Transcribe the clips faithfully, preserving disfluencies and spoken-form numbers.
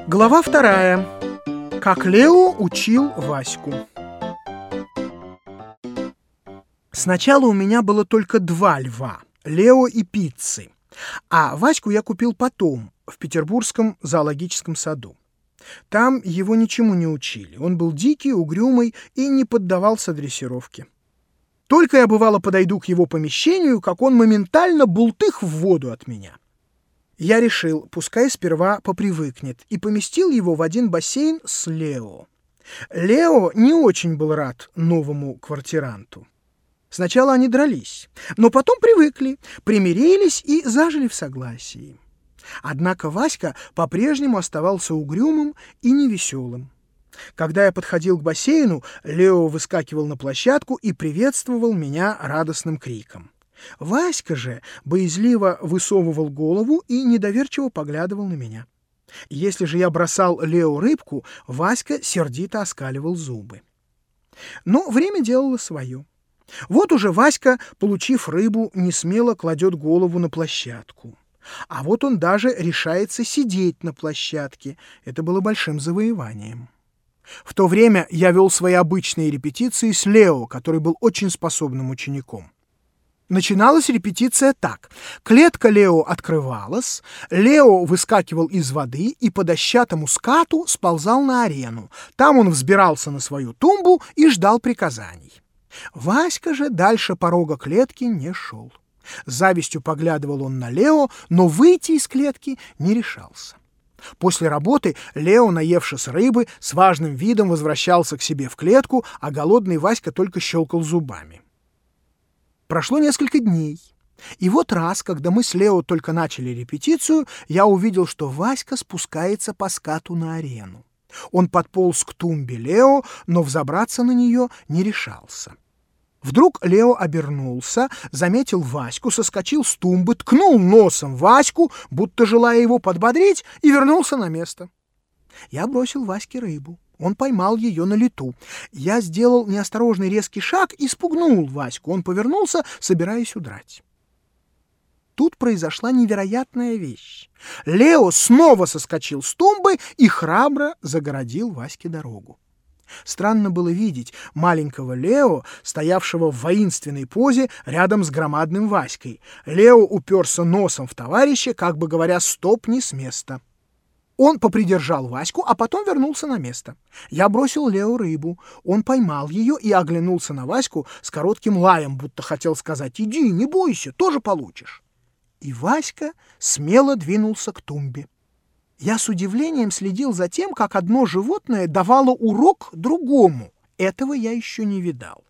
Глава вторая. Как Лео учил Ваську. Сначала у меня было только два льва – Лео и Пиццы, а Ваську я купил потом, в Петербургском зоологическом саду. Там его ничему не учили, он был дикий, угрюмый и не поддавался дрессировке. Только я, бывало, подойду к его помещению, как он моментально бултых в воду от меня. Я решил, пускай сперва попривыкнет, и поместил его в один бассейн с Лео. Лео не очень был рад новому квартиранту. Сначала они дрались, но потом привыкли, примирились и зажили в согласии. Однако Васька по-прежнему оставался угрюмым и невеселым. Когда я подходил к бассейну, Лео выскакивал на площадку и приветствовал меня радостным криком. Васька же боязливо высовывал голову и недоверчиво поглядывал на меня. Если же я бросал Лео рыбку, Васька сердито оскаливал зубы. Но время делало свое. Вот уже Васька, получив рыбу, несмело кладет голову на площадку. А вот он даже решается сидеть на площадке. Это было большим завоеванием. В то время я вел свои обычные репетиции с Лео, который был очень способным учеником. Начиналась репетиция так. Клетка Лео открывалась, Лео выскакивал из воды и по дощатому скату сползал на арену. Там он взбирался на свою тумбу и ждал приказаний. Васька же дальше порога клетки не шел. С завистью поглядывал он на Лео, но выйти из клетки не решался. После работы Лео, наевшись рыбы, с важным видом возвращался к себе в клетку, а голодный Васька только щелкал зубами. Прошло несколько дней, и вот раз, когда мы с Лео только начали репетицию, я увидел, что Васька спускается по скату на арену. Он подполз к тумбе Лео, но взобраться на нее не решался. Вдруг Лео обернулся, заметил Ваську, соскочил с тумбы, ткнул носом Ваську, будто желая его подбодрить, и вернулся на место. Я бросил Ваське рыбу. Он поймал ее на лету. Я сделал неосторожный резкий шаг и спугнул Ваську. Он повернулся, собираясь удрать. Тут произошла невероятная вещь. Лео снова соскочил с тумбы и храбро загородил Ваське дорогу. Странно было видеть маленького Лео, стоявшего в воинственной позе рядом с громадным Васькой. Лео уперся носом в товарища, как бы говоря, «стоп, не с места». Он попридержал Ваську, а потом вернулся на место. Я бросил Лео рыбу. Он поймал ее и оглянулся на Ваську с коротким лаем, будто хотел сказать: «Иди, не бойся, тоже получишь». И Васька смело двинулся к тумбе. Я с удивлением следил за тем, как одно животное давало урок другому. Этого я еще не видал.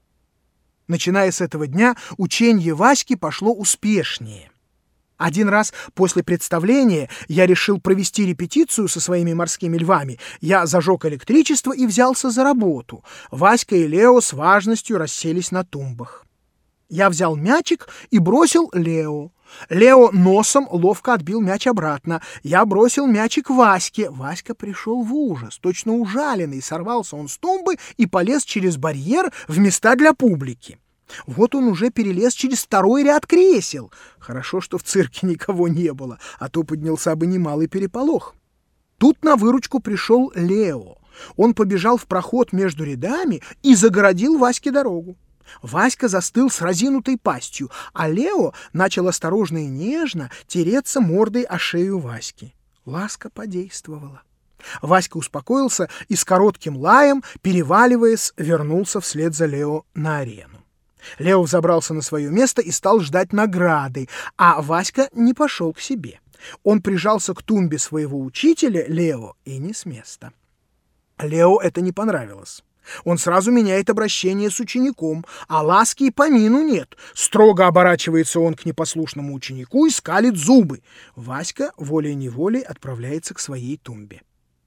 Начиная с этого дня, ученье Васьки пошло успешнее. Один раз после представления я решил провести репетицию со своими морскими львами. Я зажег электричество и взялся за работу. Васька и Лео с важностью расселись на тумбах. Я взял мячик и бросил Лео. Лео носом ловко отбил мяч обратно. Я бросил мячик Ваське. Васька пришел в ужас. Точно ужаленный, сорвался он с тумбы и полез через барьер в места для публики. Вот он уже перелез через второй ряд кресел. Хорошо, что в цирке никого не было, а то поднялся бы немалый переполох. Тут на выручку пришел Лео. Он побежал в проход между рядами и загородил Ваське дорогу. Васька застыл с разинутой пастью, а Лео начал осторожно и нежно тереться мордой о шею Васьки. Ласка подействовала. Васька успокоился и с коротким лаем, переваливаясь, вернулся вслед за Лео на арену. Лео взобрался на свое место и стал ждать награды, а Васька не пошел к себе. Он прижался к тумбе своего учителя, Лео, и не с места. Лео это не понравилось. Он сразу меняет обращение с учеником, а ласки и помину нет. Строго оборачивается он к непослушному ученику и скалит зубы. Васька волей-неволей отправляется к своей тумбе.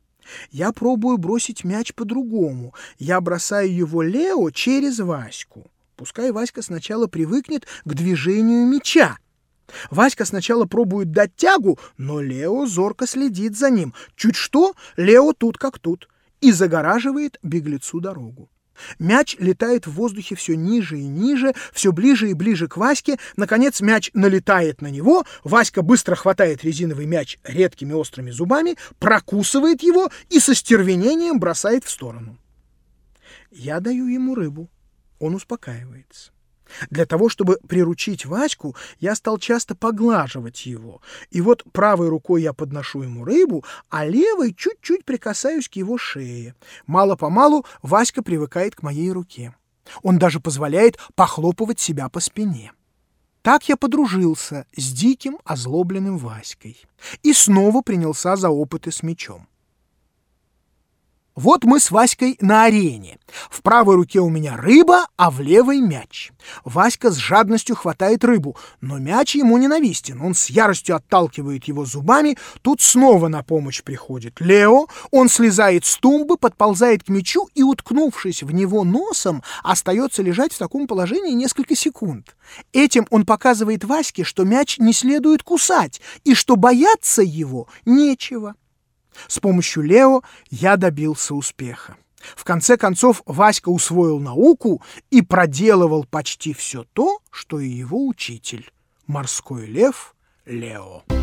Я пробую бросить мяч по-другому. Я бросаю его Лео через Ваську. Пускай Васька сначала привыкнет к движению мяча. Васька сначала пробует дать тягу, но Лео зорко следит за ним. Чуть что, Лео тут как тут. И загораживает беглецу дорогу. Мяч летает в воздухе все ниже и ниже, все ближе и ближе к Ваське. Наконец мяч налетает на него. Васька быстро хватает резиновый мяч редкими острыми зубами, прокусывает его и со стервенением бросает в сторону. Я даю ему рыбу. Он успокаивается. Для того, чтобы приручить Ваську, я стал часто поглаживать его. И вот правой рукой я подношу ему рыбу, а левой чуть-чуть прикасаюсь к его шее. Мало-помалу Васька привыкает к моей руке. Он даже позволяет похлопывать себя по спине. Так я подружился с диким, озлобленным Васькой. И снова принялся за опыты с мячом. Вот мы с Васькой на арене. В правой руке у меня рыба, а в левой мяч. Васька с жадностью хватает рыбу, но мяч ему ненавистен. Он с яростью отталкивает его зубами. Тут снова на помощь приходит Лео. Он слезает с тумбы, подползает к мячу и, уткнувшись в него носом, остается лежать в таком положении несколько секунд. Этим он показывает Ваське, что мяч не следует кусать и что бояться его нечего. С помощью Лео я добился успеха. В конце концов, Васька усвоил науку и проделывал почти все то, что и его учитель, морской лев Лео.